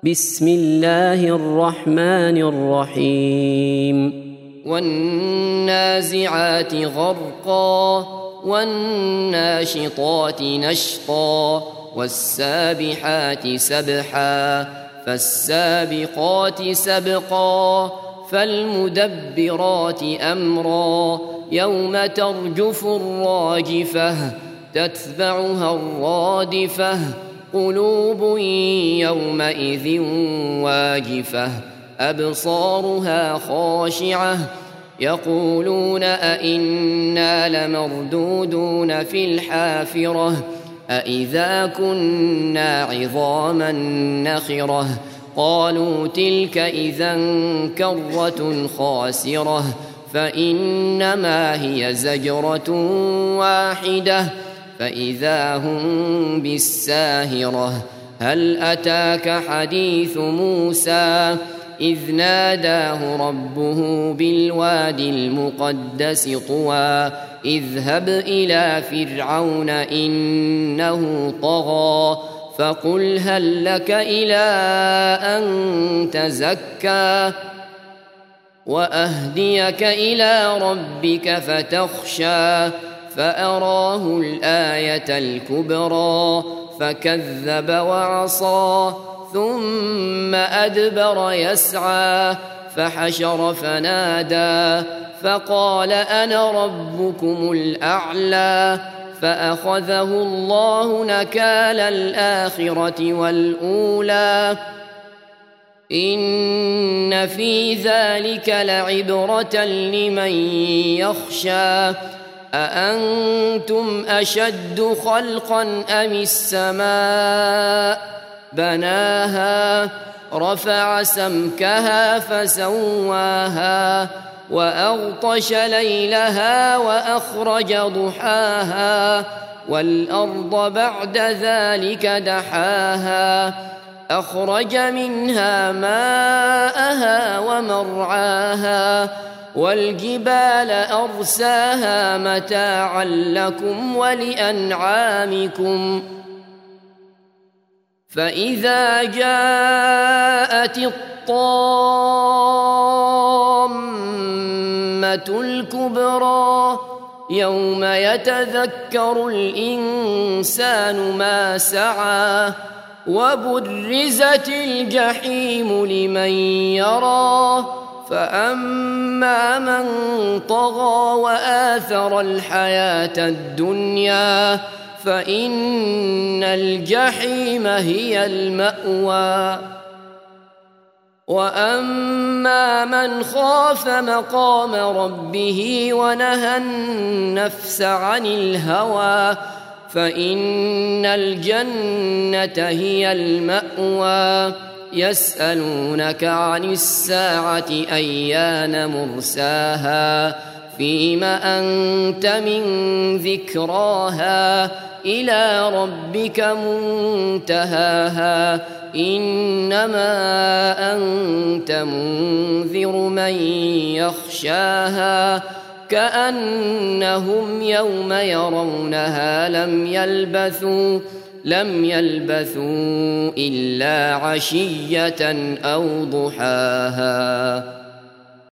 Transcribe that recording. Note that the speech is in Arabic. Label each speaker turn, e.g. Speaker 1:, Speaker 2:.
Speaker 1: بسم الله الرحمن الرحيم
Speaker 2: والنازعات غرقا والناشطات نشطا والسابحات سبحا فالسابقات سبقا فالمدبرات أمرا يوم ترجف الراجفة تتبعها الرادفة قلوب يومئذ واجفة أبصارها خاشعة يقولون أئنا لمردودون في الحافرة أئذا كنا عظاما نخرة قالوا تلك إذا كرة خاسرة فإنما هي زجرة واحدة فإذا هم بالساهرة هل أتاك حديث موسى إذ ناداه ربه بالوادي المقدس طوى اذهب إلى فرعون إنه طغى فقل هل لك إلى أن تزكى وأهديك إلى ربك فتخشى فأراه الآية الكبرى فكذب وعصى ثم أدبر يسعى فحشر فنادى فقال أنا ربكم الأعلى فأخذه الله نكال الآخرة والأولى إن في ذلك لعبرة لمن يخشى أأنتم أشد خلقا أم السماء بناها رفع سمكها فسواها وأغطش ليلها وأخرج ضحاها والأرض بعد ذلك دحاها أخرج منها ماءها ومرعاها والجبال أرساها متاعا لكم ولأنعامكم فإذا جاءت الطامة الكبرى يوم يتذكر الإنسان ما سعى وبرزت الجحيم لمن يرى فأما من طغى وآثر الحياة الدنيا فإن الجحيم هي المأوى وأما من خاف مقام ربه ونهى النفس عن الهوى فإن الجنة هي المأوى يسألونك عن الساعة أيان مرساها فيم أنت من ذكراها إلى ربك منتهاها إنما أنت منذر من يخشاها كأنهم يوم يرونها لم يلبثوا إلا عشية أو ضحاها.